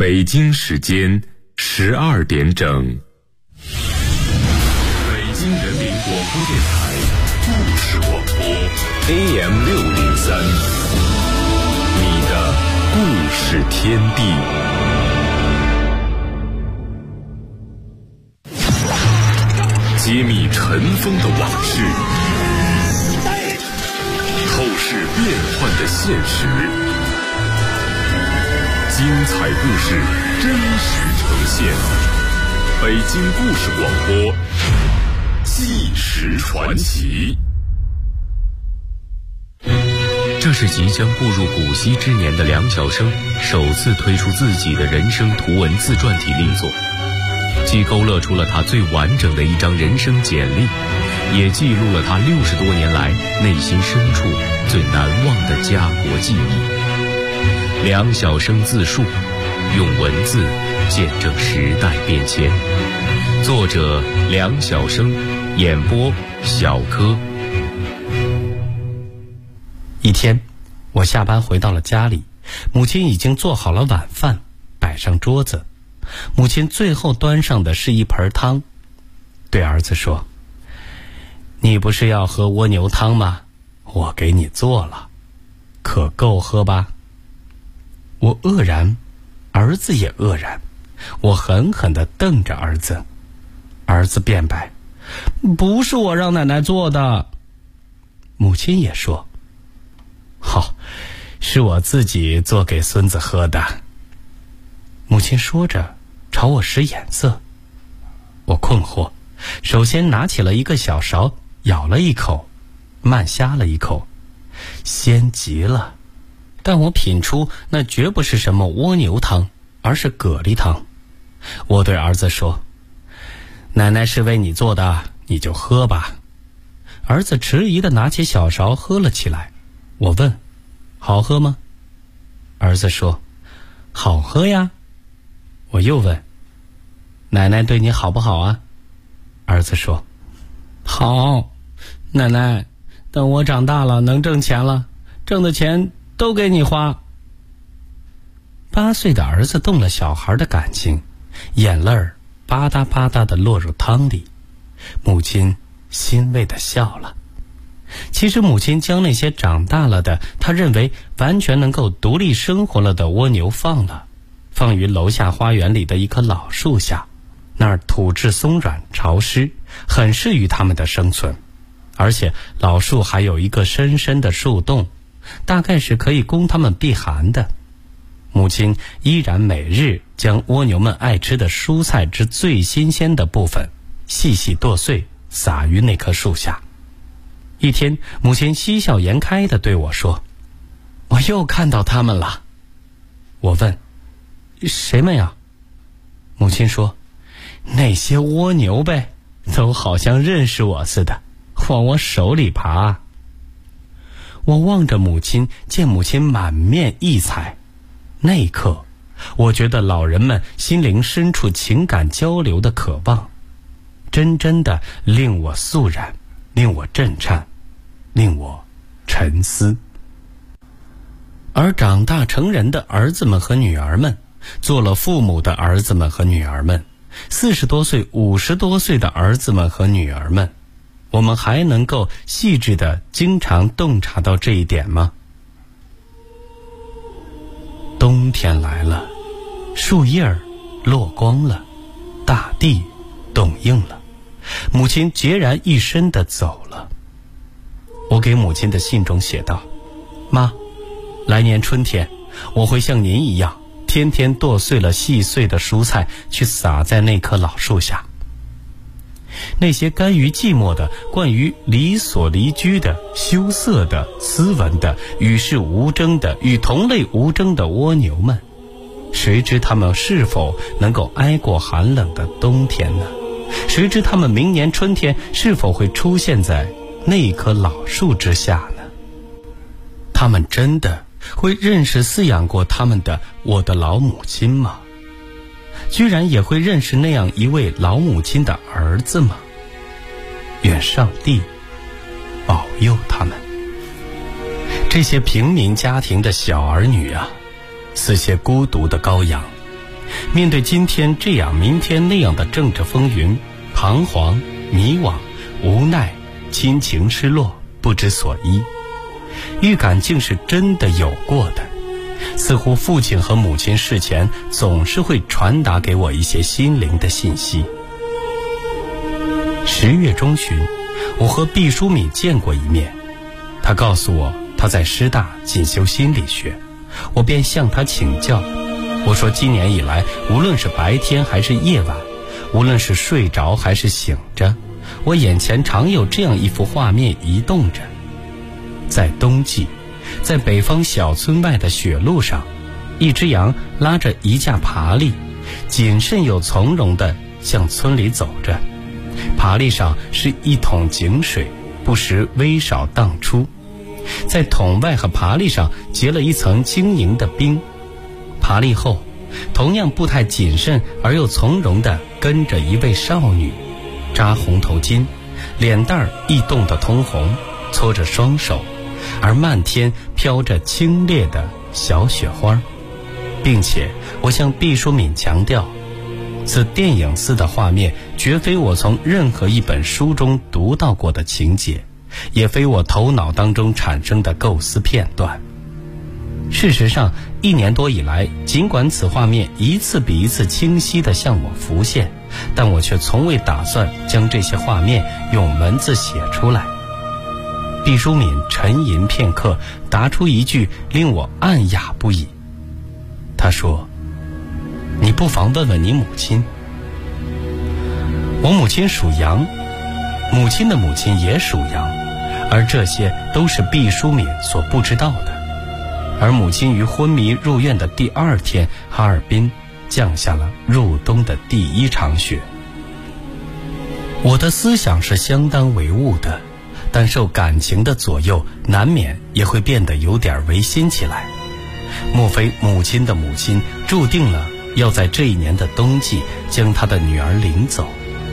北京时间12点整。北京人民广播电台故事广播 AM603， 你的故事天地。揭秘尘封的往事，透视变幻的现实，精彩故事真实呈现。北京故事广播，纪实传奇。 这是即将步入古稀之年的梁晓声首次推出自己的人生图文自传体力作，既勾勒出了他最完整的一张人生简历，也记录了他60多年来内心深处最难忘的家国记忆。梁晓声自述，用文字见证时代变迁。作者梁晓声，演播小柯。 一天，我下班回到了家里，母亲已经做好了晚饭，摆上桌子。母亲最后端上的是一盆汤，对儿子说：“你不是要喝蜗牛汤吗？我给你做了，可够喝吧？”我愕然，儿子也愕然。我狠狠地瞪着儿子，儿子辩白：“不是我让奶奶做的。”母亲也说：“好，是我自己做给孙子喝的。”母亲说着朝我使眼色，我困惑，首先拿起了一个小勺，舀了一口，慢呷了一口，鲜极了。但我品出那绝不是什么蜗牛汤，而是蛤蜊汤。我对儿子说：“奶奶是为你做的，你就喝吧。”儿子迟疑地拿起小勺喝了起来。我问：“好喝吗？”儿子说：“好喝呀。”我又问：“奶奶对你好不好啊？”儿子说：“好，奶奶，等我长大了能挣钱了，挣的钱都给你花。”8岁的儿子动了小孩的感情，眼泪儿吧嗒吧嗒地落入汤里。母亲欣慰地笑了。其实母亲将那些长大了的，她认为完全能够独立生活了的蜗牛放于楼下花园里的一棵老树下，那儿土质松软潮湿，很适于它们的生存。而且老树还有一个深深的树洞，大概是可以供它们避寒的。母亲依然每日将蜗牛们爱吃的蔬菜之最新鲜的部分细细剁碎，撒于那棵树下。一天，母亲嬉笑颜开地对我说：“我又看到它们了。”我问：“谁们呀？”母亲说：“那些蜗牛呗，都好像认识我似的，往我手里爬。”我望着母亲，见母亲满面异彩。那一刻，我觉得老人们心灵深处情感交流的渴望，真的令我肃然，令我震颤，令我沉思。而长大成人的儿子们和女儿们，做了父母的儿子们和女儿们，40多岁、50多岁的儿子们和女儿们，我们还能够细致地经常洞察到这一点吗？冬天来了，树叶儿落光了，大地冻硬了，母亲孑然一身地走了。我给母亲的信中写道：“妈，来年春天我会像您一样，天天剁碎了细碎的蔬菜去撒在那棵老树下。”那些甘于寂寞的、惯于离所离居的、羞涩的、斯文的、与世无争的、与同类无争的蜗牛们，谁知他们是否能够挨过寒冷的冬天呢？谁知他们明年春天是否会出现在那棵老树之下呢？他们真的会认识饲养过他们的我的老母亲吗？居然也会认识那样一位老母亲的儿子吗？愿上帝保佑他们。这些平民家庭的小儿女啊，似些孤独的羔羊， 面对今天这样明天那样的政治风云，彷徨、迷惘、无奈，亲情失落，不知所依。预感竟是真的有过的，似乎父亲和母亲事前总是会传达给我一些心灵的信息。10月中旬，我和毕淑敏见过一面，他告诉我他在师大进修心理学，我便向他请教。我说今年以来，无论是白天还是夜晚，无论是睡着还是醒着，我眼前常有这样一幅画面移动着。在冬季，在北方小村外的雪路上，一只羊拉着一架爬犁，谨慎又从容地向村里走着。爬犁上是一桶井水，不时微少荡出，在桶外和爬犁上结了一层晶莹的冰。爬犁后，同样步态谨慎而又从容地跟着一位少女，扎红头巾，脸蛋儿一冻得通红，搓着双手，而漫天飘着清冽的小雪花。并且我向毕淑敏强调，此电影似的画面绝非我从任何一本书中读到过的情节，也非我头脑当中产生的构思片段。事实上，1年多以来，尽管此画面一次比一次清晰地向我浮现，但我却从未打算将这些画面用文字写出来。毕淑敏沉吟片刻，答出一句令我暗哑不已。他说：“你不妨问问你母亲。”我母亲属羊，母亲的母亲也属羊，而这些都是毕淑敏所不知道的。而母亲于昏迷入院的第2天，哈尔滨降下了入冬的第1场雪。我的思想是相当唯物的，但受感情的左右，难免也会变得有点违心起来。莫非母亲的母亲注定了要在这一年的冬季将她的女儿领走？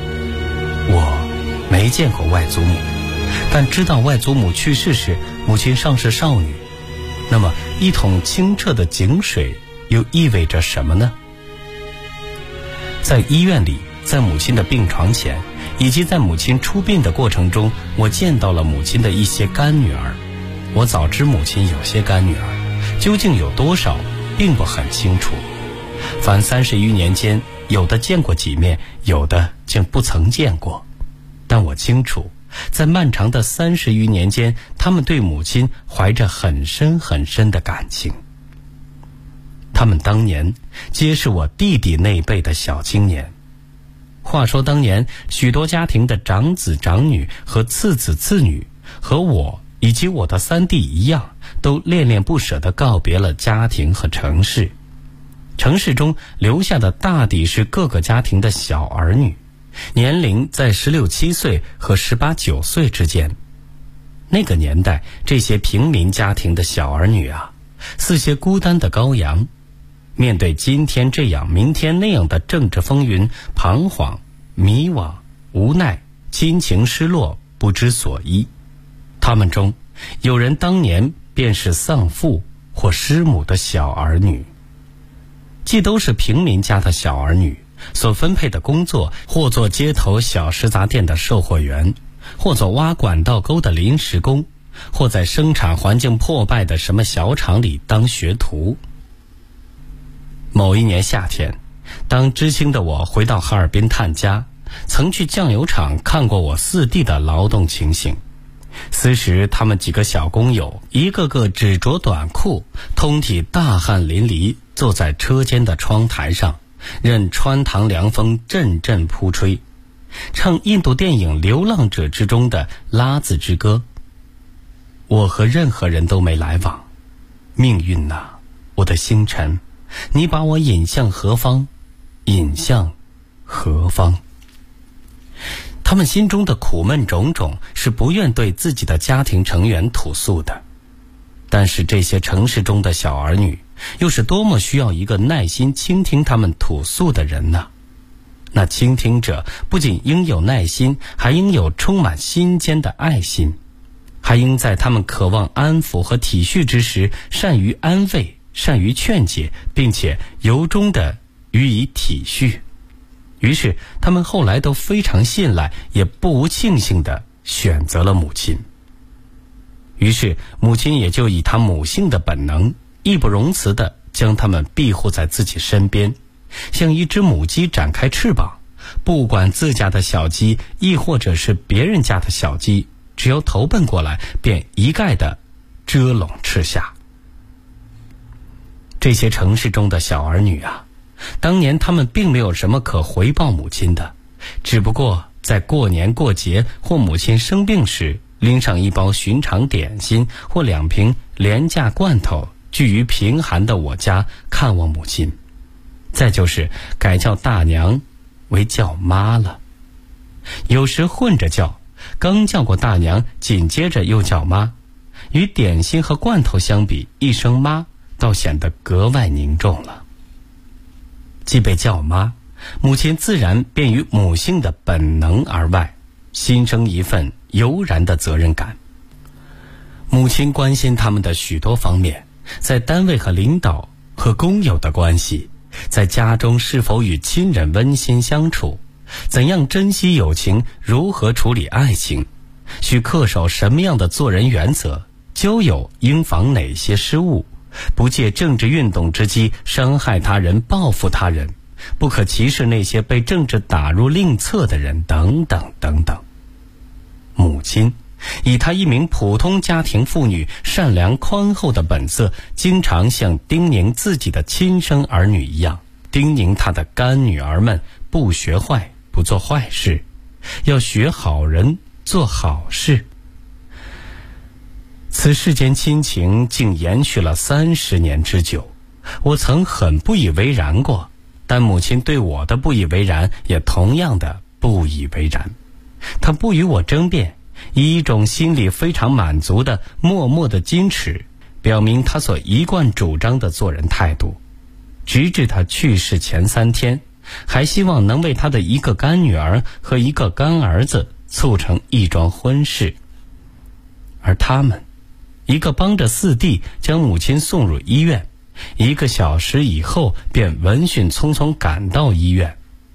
我没见过外祖母，但知道外祖母去世时，母亲尚是少女。那么一桶清澈的井水又意味着什么呢？在医院里，在母亲的病床前，以及在母亲出殡的过程中，我见到了母亲的一些干女儿。我早知母亲有些干女儿，究竟有多少并不很清楚。反30余年间，有的见过几面，有的竟不曾见过。但我清楚，在漫长的30余年间，他们对母亲怀着很深很深的感情。他们当年皆是我弟弟那辈的小青年。话说当年许多家庭的长子长女和次子次女，和我以及我的3弟一样，都恋恋不舍地告别了家庭和城市。城市中留下的大抵是各个家庭的小儿女，年龄在16、17岁和18、19岁之间。那个年代，这些平民家庭的小儿女啊，似些孤单的羔羊，面对今天这样明天那样的政治风云，彷徨、迷惘、无奈，亲情失落，不知所依。他们中有人当年便是丧父或失母的小儿女。既都是平民家的小儿女，所分配的工作或做街头小食杂店的售货员，或做挖管道沟的临时工，或在生产环境破败的什么小厂里当学徒。某一年夏天，当知青的我回到哈尔滨探家，曾去酱油厂看过我4弟的劳动情形。此时他们几个小工友一个个只着短裤，通体大汗淋漓，坐在车间的窗台上，任穿堂凉风阵阵扑吹，唱印度电影《流浪者》之中的拉子之歌。我和任何人都没来往，命运呐，我的星辰，你把我引向何方？引向何方？他们心中的苦闷种种，是不愿对自己的家庭成员吐诉的。但是这些城市中的小儿女，又是多么需要一个耐心倾听他们吐诉的人呢？那倾听者不仅应有耐心，还应有充满心间的爱心，还应在他们渴望安抚和体恤之时，善于安慰，善于劝解，并且由衷地予以体恤。于是他们后来都非常信赖，也不无庆幸地选择了母亲。于是母亲也就以她母性的本能，义不容辞地将他们庇护在自己身边，像一只母鸡展开翅膀，不管自家的小鸡亦或者是别人家的小鸡，只要投奔过来，便一概地遮拢吃下。这些城市中的小儿女啊，当年他们并没有什么可回报母亲的，只不过在过年过节或母亲生病时，拎上一包寻常点心或2瓶廉价罐头，聚于贫寒的我家看望母亲。再就是改叫大娘为叫妈了，有时混着叫，刚叫过大娘，紧接着又叫妈。与点心和罐头相比，一声妈倒显得格外凝重了。既被叫妈，母亲自然便于母性的本能而外，心生一份悠然的责任感。母亲关心他们的许多方面，在单位和领导和工友的关系，在家中是否与亲人温馨相处，怎样珍惜友情，如何处理爱情，需恪守什么样的做人原则，交友应防哪些失误，不借政治运动之机伤害他人，报复他人，不可歧视那些被政治打入另册的人，等等等等。母亲以她一名普通家庭妇女善良宽厚的本色，经常像叮咛自己的亲生儿女一样，叮咛她的干女儿们不学坏，不做坏事，要学好人，做好事。此世间亲情竟延续了30年之久，我曾很不以为然过，但母亲对我的不以为然也同样的不以为然。她不与我争辩，以一种心里非常满足的默默的矜持，表明她所一贯主张的做人态度。直至她去世前3天，还希望能为她的一个干女儿和一个干儿子促成一桩婚事。而他们，一个帮着4弟将母亲送入医院，1个小时以后便闻讯匆匆赶到医院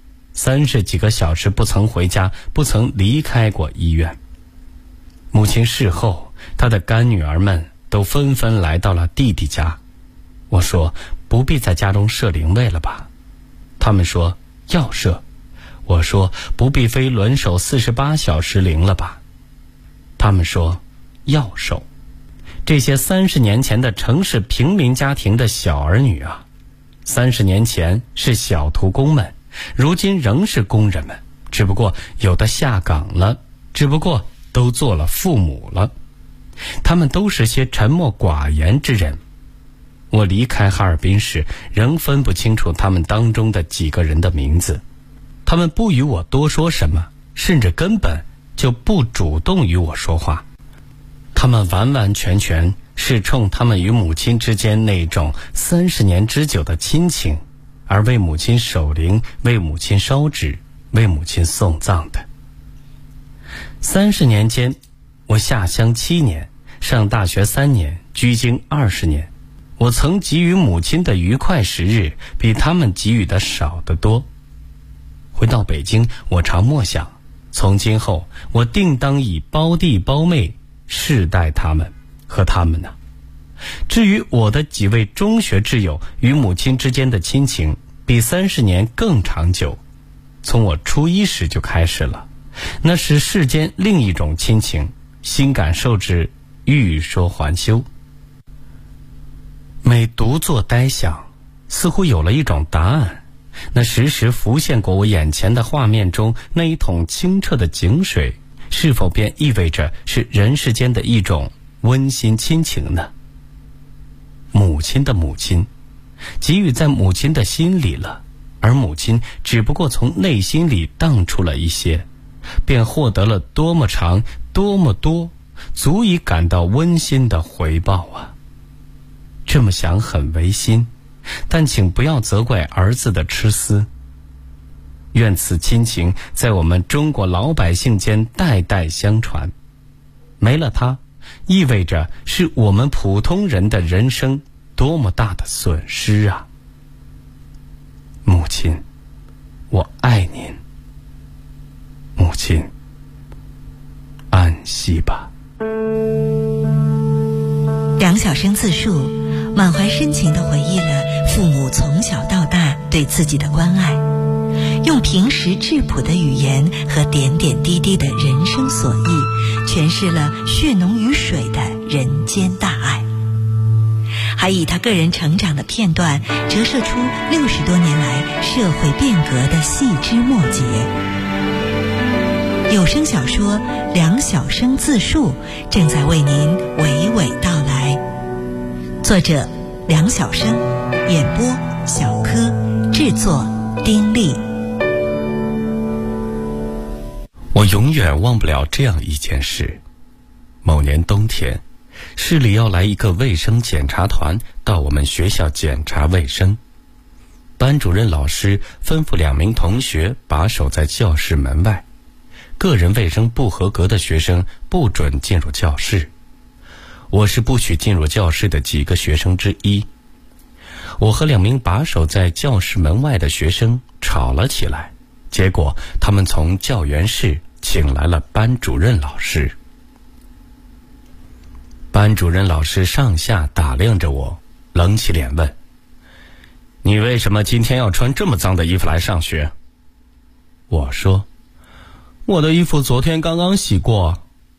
，30几个小时不曾回家，不曾离开过医院。母亲事后，她的干女儿们都纷纷来到了弟弟家。我说不必在家中设灵位了吧？他们说要设。我说不必非轮守48小时灵了吧？他们说要守。这些30年前的城市平民家庭的小儿女啊，30年前是小徒工们，如今仍是工人们，只不过有的下岗了，只不过都做了父母了。他们都是些沉默寡言之人。我离开哈尔滨时，仍分不清楚他们当中的几个人的名字。他们不与我多说什么，甚至根本就不主动与我说话。他们完完全全是冲他们与母亲之间那种30年之久的亲情，而为母亲守灵，为母亲烧纸，为母亲送葬的。30年间，我下乡7年，上大学3年，居京20年，我曾给予母亲的愉快时日，比他们给予的少得多。回到北京，我常默想，从今后我定当以胞弟胞妹世待他们和他们呢。至于我的几位中学挚友与母亲之间的亲情，比30年更长久，从我初1时就开始了。那是世间另一种亲情，新感受之，欲说还休。每独坐呆想，似乎有了一种答案。那时时浮现过我眼前的画面中那一桶清澈的井水，是否便意味着是人世间的一种温馨亲情呢？母亲的母亲，给予在母亲的心里了，而母亲只不过从内心里荡出了一些，便获得了多么长，多么多，足以感到温馨的回报啊！这么想很违心，但请不要责怪儿子的痴思。愿此亲情在我们中国老百姓间代代相传。没了它，意味着是我们普通人的人生多么大的损失啊！ 母亲，我爱您。母亲，安息吧。 梁晓声自述，满怀深情地回忆了父母从小到大对自己的关爱，用平实质朴的语言和点点滴滴的人生所忆，诠释了血浓于水的人间大爱，还以他个人成长的片段折射出60多年来社会变革的细枝末节。有声小说《梁晓声自述》正在为您娓娓道来，作者梁晓声，演播小柯，制作丁力。 我永远忘不了这样一件事。某年冬天，市里要来一个卫生检查团到我们学校检查卫生，班主任老师吩咐2名同学把守在教室门外，个人卫生不合格的学生不准进入教室。我是不许进入教室的几个学生之一。我和2名把守在教室门外的学生吵了起来，结果他们从教员室请来了班主任老师。班主任老师上下打量着我，冷起脸问：你为什么今天要穿这么脏的衣服来上学？我说：我的衣服昨天刚刚洗过。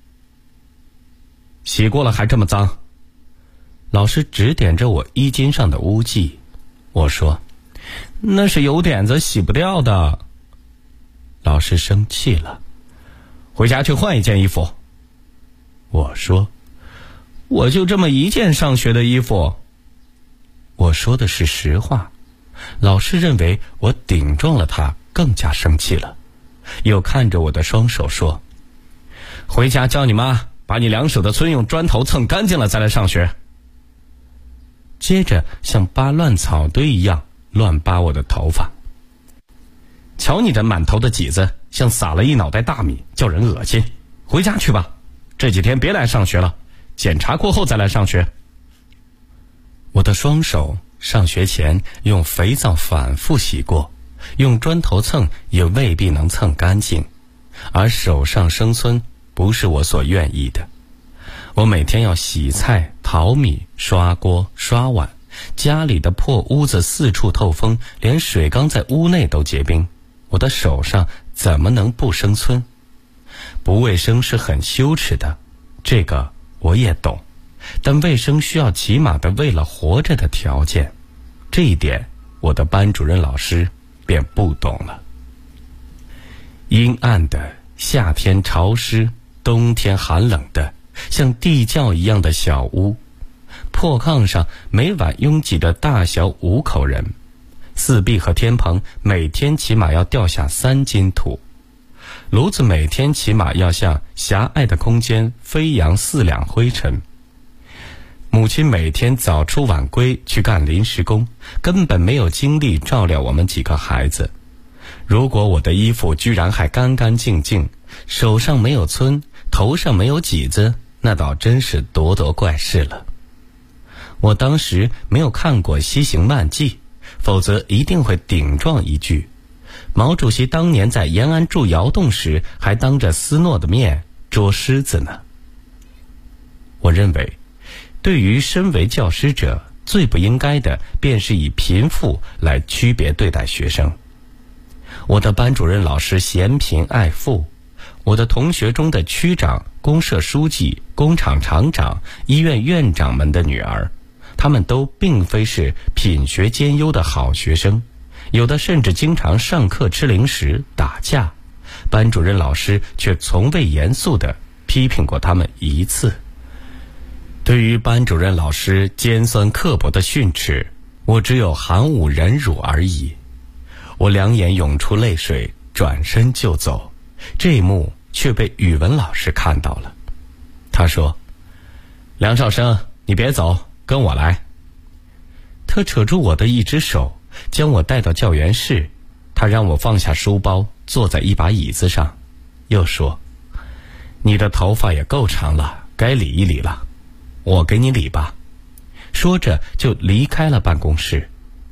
洗过了还这么脏？老师指点着我衣襟上的污迹。我说：那是油点子洗不掉的。老师生气了：回家去换一件衣服。我说：我就这么一件上学的衣服。我说的是实话。老师认为我顶撞了他，更加生气了，又看着我的双手说：回家叫你妈把你2手的村用砖头蹭干净了再来上学。接着像扒乱草堆一样乱扒我的头发。瞧你的满头的髻子，像撒了一脑袋大米，叫人恶心。回家去吧，这几天别来上学了，检查过后再来上学。我的双手上学前用肥皂反复洗过，用砖头蹭也未必能蹭干净，而手上生皴不是我所愿意的。我每天要洗菜、淘米、刷锅、刷碗，家里的破屋子四处透风，连水缸在屋内都结冰，我的手上怎么能不生皴？不卫生是很羞耻的，这个我也懂，但卫生需要起码的为了活着的条件，这一点我的班主任老师便不懂了。阴暗的，夏天潮湿，冬天寒冷的，像地窖一样的小屋，破炕上每晚拥挤着大小5口人，四壁和天棚每天起码要掉下3斤土，炉子每天起码要向狭隘的空间飞扬4两灰尘。母亲每天早出晚归去干临时工，根本没有精力照料我们几个孩子。如果我的衣服居然还干干净净，手上没有皴，头上没有髻子，那倒真是多多怪事了。我当时没有看过《西行漫记》，否则一定会顶撞一句：毛主席当年在延安筑窑洞时，还当着斯诺的面捉狮子呢。我认为，对于身为教师者，最不应该的便是以贫富来区别对待学生。我的班主任老师嫌贫爱富，我的同学中的区长、公社书记、工厂厂长、医院院长们的女儿，他们都并非是品学兼优的好学生，有的甚至经常上课吃零食、打架，班主任老师却从未严肃地批评过他们一次。对于班主任老师尖酸刻薄的训斥，我只有含武忍辱而已。我2眼涌出泪水，转身就走，这一幕却被语文老师看到了。他说：梁少生，你别走，跟我来。他扯住我的一只手，将我带到教员室，他让我放下书包，坐在一把椅子上，又说：你的头发也够长了，该理一理了，我给你理吧。说着就离开了办公室。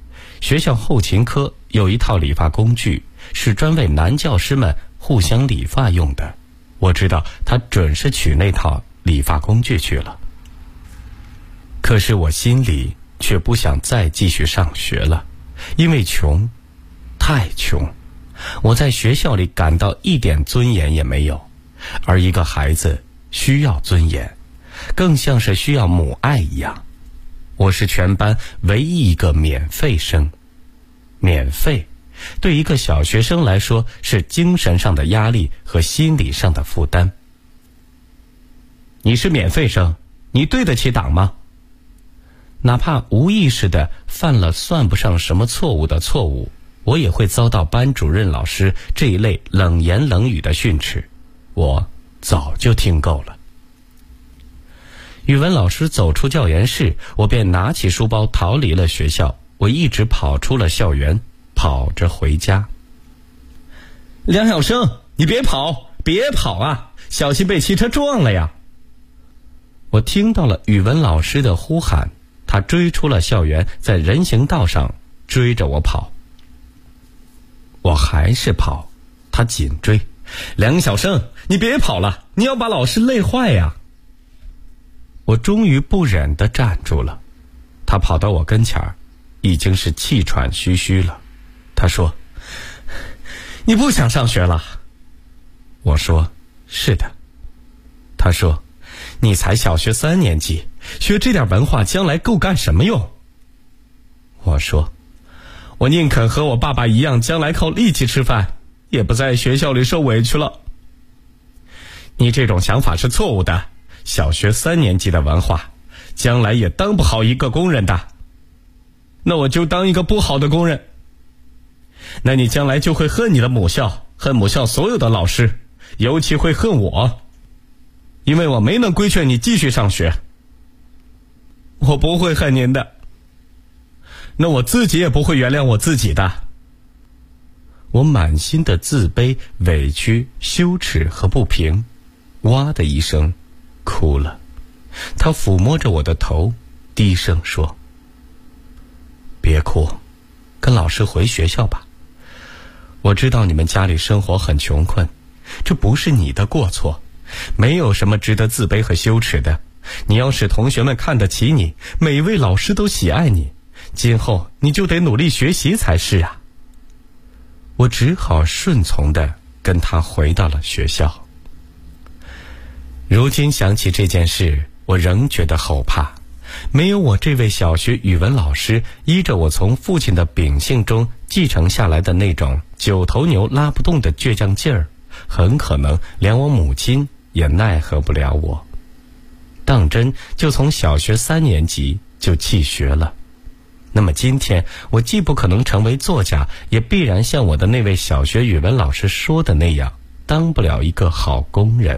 学校后勤科有一套理发工具，是专为男教师们互相理发用的。我知道他准是取那套理发工具去了。可是我心里却不想再继续上学了，因为穷，太穷。我在学校里感到一点尊严也没有，而一个孩子需要尊严，更像是需要母爱一样。我是全班唯一一个免费生。免费对一个小学生来说是精神上的压力和心理上的负担。你是免费生，你对得起党吗？哪怕无意识地犯了算不上什么错误的错误，我也会遭到班主任老师这一类冷言冷语的训斥。我早就听够了。语文老师走出教研室，我便拿起书包逃离了学校。我一直跑出了校园，跑着回家。梁晓声，你别跑，别跑啊，小心被汽车撞了呀！我听到了语文老师的呼喊，他追出了校园，在人行道上追着我跑。我还是跑，他紧追。梁晓声，你别跑了，你要把老师累坏呀！我终于不忍地站住了。他跑到我跟前儿，已经是气喘吁吁了。他说：你不想上学了？我说：是的。他说：你才小学3年级，学这点文化将来够干什么用？我说：我宁肯和我爸爸一样将来靠力气吃饭，也不在学校里受委屈了。你这种想法是错误的，小学3年级的文化将来也当不好一个工人的。那我就当一个不好的工人。那你将来就会恨你的母校，恨母校所有的老师，尤其会恨我，因为我没能规劝你继续上学。我不会恨您的，那我自己也不会原谅我自己的。我满心的自卑、委屈、羞耻和不平，哇的一声哭了。他抚摸着我的头，低声说：别哭，跟老师回学校吧。我知道你们家里生活很穷困，这不是你的过错，没有什么值得自卑和羞耻的。你要使同学们看得起你，每位老师都喜爱你，今后你就得努力学习才是啊。我只好顺从地跟他回到了学校。如今想起这件事，我仍觉得后怕。没有我这位小学语文老师依着我从父亲的秉性中继承下来的那种9头牛拉不动的倔强劲儿，很可能连我母亲也奈何不了我。当真就从小学3年级就弃学了。那么今天我既不可能成为作家，也必然像我的那位小学语文老师说的那样，当不了一个好工人。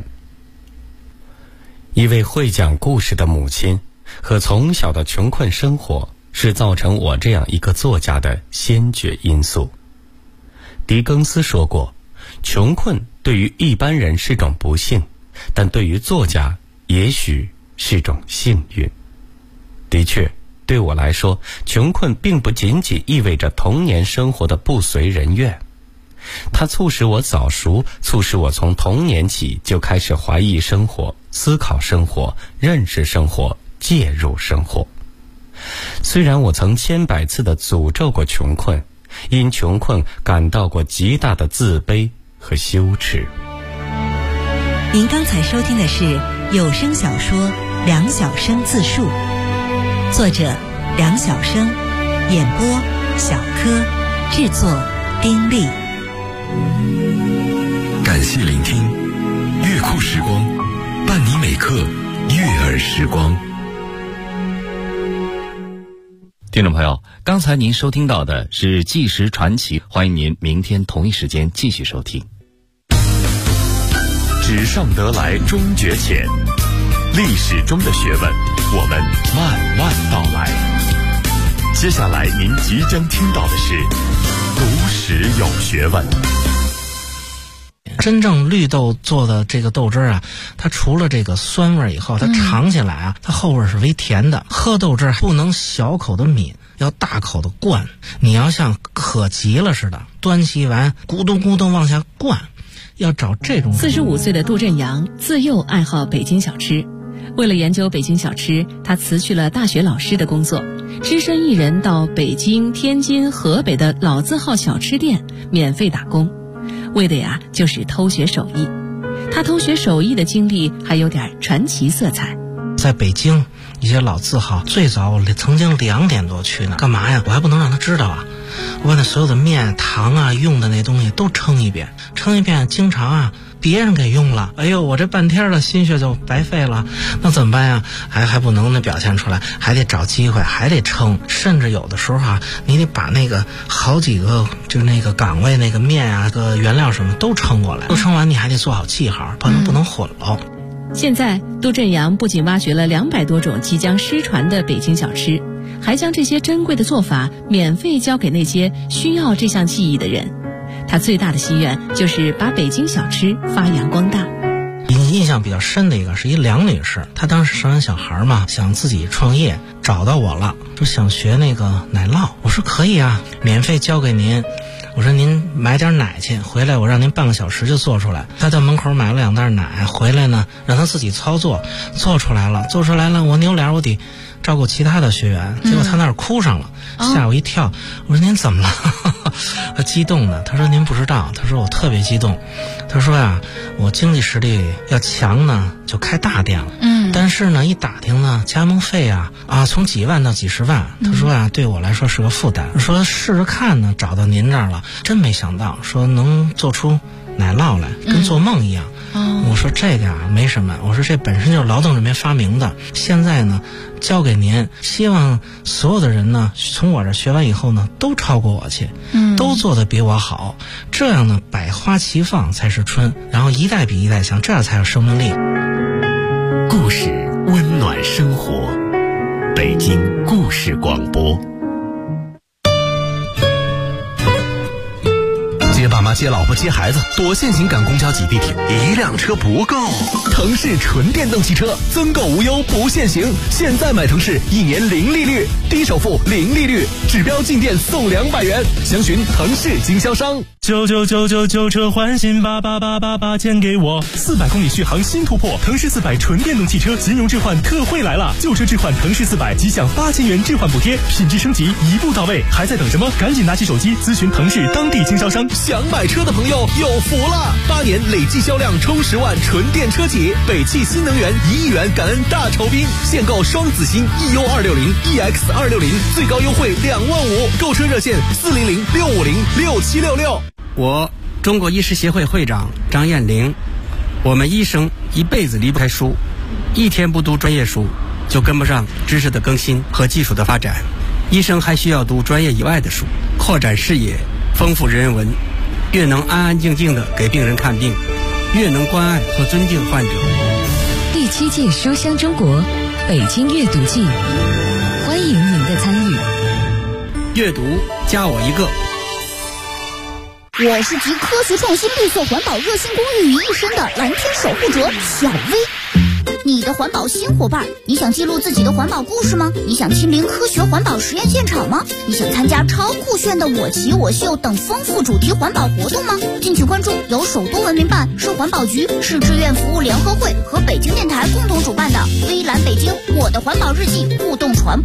一位会讲故事的母亲和从小的穷困生活，是造成我这样一个作家的先决因素。狄更斯说过，穷困对于一般人是种不幸，但对于作家也许是种幸运。的确，对我来说，穷困并不仅仅意味着童年生活的不随人愿，它促使我早熟，促使我从童年起就开始怀疑生活、思考生活、认识生活、介入生活。虽然我曾千百次地诅咒过穷困，因穷困感到过极大的自卑和羞耻。 您刚才收听的是有声小说《梁晓声自述》，作者梁晓声，演播小柯，制作丁力。 感谢聆听，乐库时光，伴你每刻悦耳时光。 听众朋友，刚才您收听到的是《纪实传奇》，欢迎您明天同一时间继续收听。 纸上得来终觉浅，历史中的学问，我们慢慢道来。接下来您即将听到的是读史有学问。 真正绿豆做的这个豆汁儿啊，它除了这个酸味以后，它尝起来啊，它后味是微甜的。喝豆汁儿不能小口的抿， 要大口的灌，你要像渴急了似的，端起碗咕咚咕咚往下灌，要找这种。 45岁的杜振阳自幼爱好北京小吃，为了研究北京小吃，他辞去了大学老师的工作，只身一人到北京、天津、河北的老字号小吃店免费打工，为的呀就是偷学手艺。他偷学手艺的经历还有点传奇色彩。 在北京一些老字号，最早我曾经2点多去呢，干嘛呀？我还不能让他知道啊！我把那所有的面、糖啊、用的那东西都称一遍，经常啊别人给用了，哎呦，我这半天的心血就白费了，那怎么办呀？还不能那表现出来，还得找机会，还得称，甚至有的时候啊，你得把那个好几个就是那个岗位那个面啊、个原料什么都称过来，都称完你还得做好记号，不能混了。 现在杜振阳不仅挖掘了200多种即将失传的北京小吃，还将这些珍贵的做法免费教给那些需要这项技艺的人。他最大的心愿就是把北京小吃发扬光大。 印象比较深的一个是一梁女士，她当时生完小孩嘛，想自己创业，找到我了，说想学那个奶酪。我说可以啊，免费教给您。我说您买点奶去，回来我让您半个小时就做出来。他在门口买了2袋奶，回来呢让他自己操作，做出来了，我扭脸我得照顾其他的学员，结果他那儿哭上了，吓我一跳。我说您怎么了？他激动的，他说您不知道，他说我特别激动，他说呀，我经济实力要强呢就开大店了，但是呢一打听呢加盟费啊从几万到几十万，他说呀对我来说是个负担，说试试看呢，找到您这儿了，真没想到说能做出奶酪来，跟做梦一样。我说这个没什么，我说这本身就是劳动人民发明的，现在呢交给您，希望所有的人呢从我这学完以后呢都超过我去，都做得比我好，这样呢百花齐放才是春，然后一代比一代强，这样才有生命力。 故事温暖生活，北京故事广播。 接爸妈接老婆接孩子，多限行赶公交挤地铁，1辆车不够。腾势纯电动汽车增购无忧不限行，现在买腾势1年0利率，低首付0利率，指标进店送200元，详询腾势经销商。 99999车换新88888钱给我，400公里续航新突破，腾势400纯电动汽车金融置换特惠来了，旧车置换腾势400即享8000元置换补贴，品质升级一步到位，还在等什么？赶紧拿起手机咨询腾势当地经销商。 想买车的朋友有福了，8年累计销量冲10万纯电车企，北汽新能源1亿元感恩大酬宾，现购双子星 EU260、EX260，最高优惠2万5，购车热线400-650-6766。 我中国医师协会会长张艳玲，我们医生一辈子离不开书，一天不读专业书就跟不上知识的更新和技术的发展，医生还需要读专业以外的书，扩展视野，丰富人文，越能安安静静地给病人看病，越能关爱和尊敬患者。 第7届书香中国北京阅读季，欢迎您的参与。 阅读加我一个。 我是集科学创新、绿色环保、热心公益于一身的蓝天守护者小薇。你的环保新伙伴，你想记录自己的环保故事吗？你想亲临科学环保实验现场吗？你想参加超酷炫的我骑我秀等丰富主题环保活动吗？敬请关注由首都文明办、市环保局、市志愿服务联合会和北京电台共同主办的微蓝北京我的环保日记互动传播